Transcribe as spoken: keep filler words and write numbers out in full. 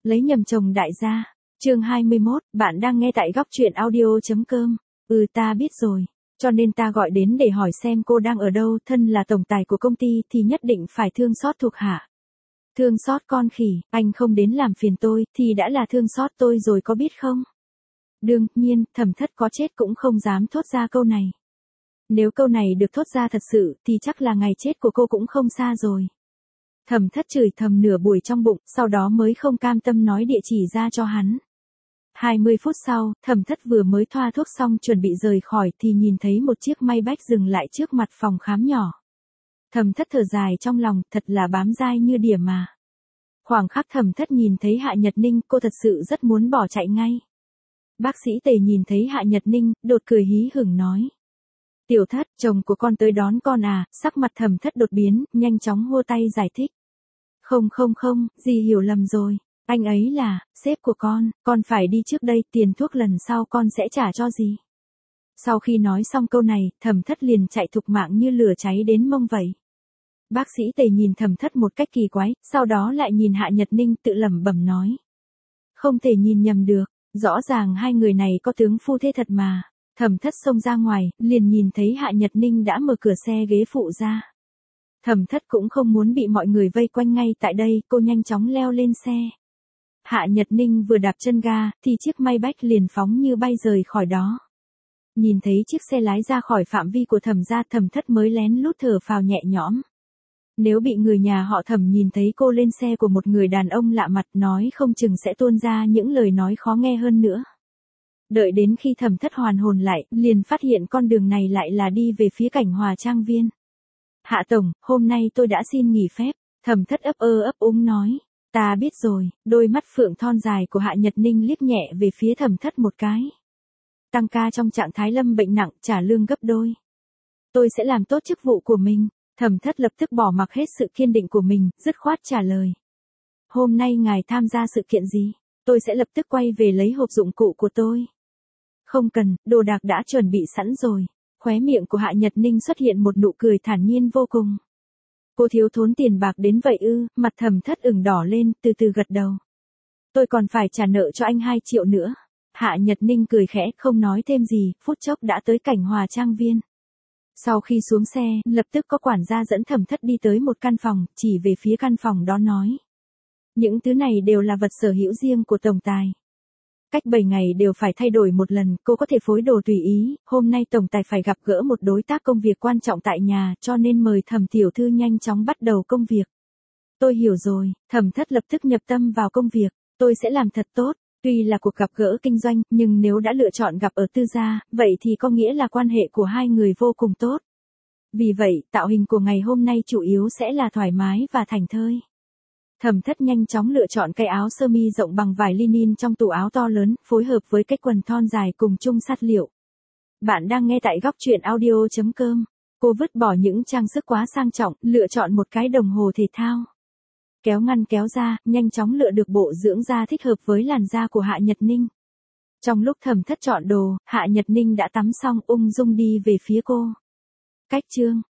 Lấy nhầm chồng đại gia. Chương hai mươi mốt, bạn đang nghe tại góc truyện audio.com. Ừ ta biết rồi. Cho nên ta gọi đến để hỏi xem cô đang ở đâu, thân là tổng tài của công ty thì nhất định phải thương xót thuộc hạ. Thương xót con khỉ, anh không đến làm phiền tôi thì đã là thương xót tôi rồi có biết không? Đương nhiên, Thẩm Thất có chết cũng không dám thốt ra câu này. Nếu câu này được thốt ra thật sự thì chắc là ngày chết của cô cũng không xa rồi. Thẩm Thất chửi thầm nửa buổi trong bụng, sau đó mới không cam tâm nói địa chỉ ra cho hắn. hai mươi phút sau, Thẩm Thất vừa mới thoa thuốc xong chuẩn bị rời khỏi thì nhìn thấy một chiếc Maybach dừng lại trước mặt phòng khám nhỏ. Thẩm Thất thở dài trong lòng, thật là bám dai như đỉa mà. Khoảng khắc Thẩm Thất nhìn thấy Hạ Nhật Ninh, cô thật sự rất muốn bỏ chạy ngay. Bác sĩ Tề nhìn thấy Hạ Nhật Ninh, đột cười hí hửng nói. Tiểu Thất, chồng của con tới đón con à, sắc mặt Thẩm Thất đột biến, nhanh chóng hô tay giải thích. Không không không, dì hiểu lầm rồi. Anh ấy là, sếp của con, con phải đi trước đây, tiền thuốc lần sau con sẽ trả cho dì. Sau khi nói xong câu này, Thẩm Thất liền chạy thục mạng như lửa cháy đến mông vậy. Bác sĩ Tề nhìn Thẩm Thất một cách kỳ quái, sau đó lại nhìn Hạ Nhật Ninh tự lẩm bẩm nói. Không thể nhìn nhầm được, rõ ràng hai người này có tướng phu thê thật mà. Thẩm Thất xông ra ngoài, liền nhìn thấy Hạ Nhật Ninh đã mở cửa xe ghế phụ ra. Thẩm Thất cũng không muốn bị mọi người vây quanh ngay tại đây, cô nhanh chóng leo lên xe. Hạ Nhật Ninh vừa đạp chân ga, thì chiếc Maybach liền phóng như bay rời khỏi đó. Nhìn thấy chiếc xe lái ra khỏi phạm vi của Thẩm gia, Thẩm Thất mới lén lút thở phào nhẹ nhõm. Nếu bị người nhà họ Thẩm nhìn thấy cô lên xe của một người đàn ông lạ mặt, nói không chừng sẽ tuôn ra những lời nói khó nghe hơn nữa. Đợi đến khi Thẩm Thất hoàn hồn lại, liền phát hiện con đường này lại là đi về phía Cảnh Hòa Trang Viên. Hạ tổng, hôm nay tôi đã xin nghỉ phép. Thẩm Thất ấp ơ ấp úng nói. Ta biết rồi, đôi mắt phượng thon dài của Hạ Nhật Ninh liếc nhẹ về phía Thẩm Thất một cái. Tăng ca trong trạng thái lâm bệnh nặng, trả lương gấp đôi. Tôi sẽ làm tốt chức vụ của mình. Thẩm Thất lập tức bỏ mặc hết sự kiên định của mình, dứt khoát trả lời. Hôm nay ngài tham gia sự kiện gì? Tôi sẽ lập tức quay về lấy hộp dụng cụ của tôi. Không cần, đồ đạc đã chuẩn bị sẵn rồi. Khóe miệng của Hạ Nhật Ninh xuất hiện một nụ cười thản nhiên vô cùng. Cô thiếu thốn tiền bạc đến vậy ư? Mặt Thẩm Thất ửng đỏ lên, từ từ gật đầu. Tôi còn phải trả nợ cho anh hai triệu nữa. Hạ Nhật Ninh cười khẽ, không nói thêm gì, phút chốc đã tới Cảnh Hòa Trang Viên. Sau khi xuống xe, lập tức có quản gia dẫn Thẩm Thất đi tới một căn phòng, chỉ về phía căn phòng đó nói. Những thứ này đều là vật sở hữu riêng của tổng tài. Cách bảy ngày đều phải thay đổi một lần, cô có thể phối đồ tùy ý, hôm nay tổng tài phải gặp gỡ một đối tác công việc quan trọng tại nhà, cho nên mời Thẩm tiểu thư nhanh chóng bắt đầu công việc. Tôi hiểu rồi, Thẩm Thất lập tức nhập tâm vào công việc, tôi sẽ làm thật tốt, tuy là cuộc gặp gỡ kinh doanh, nhưng nếu đã lựa chọn gặp ở tư gia, vậy thì có nghĩa là quan hệ của hai người vô cùng tốt. Vì vậy, tạo hình của ngày hôm nay chủ yếu sẽ là thoải mái và thảnh thơi. Thẩm Thất nhanh chóng lựa chọn cái áo sơ mi rộng bằng vải linen trong tủ áo to lớn, phối hợp với cái quần thon dài cùng chung sắt liệu. Bạn đang nghe tại góc truyện audio.com. Cô vứt bỏ những trang sức quá sang trọng, lựa chọn một cái đồng hồ thể thao. Kéo ngăn kéo ra, nhanh chóng lựa được bộ dưỡng da thích hợp với làn da của Hạ Nhật Ninh. Trong lúc Thẩm Thất chọn đồ, Hạ Nhật Ninh đã tắm xong ung dung đi về phía cô. Cách chương.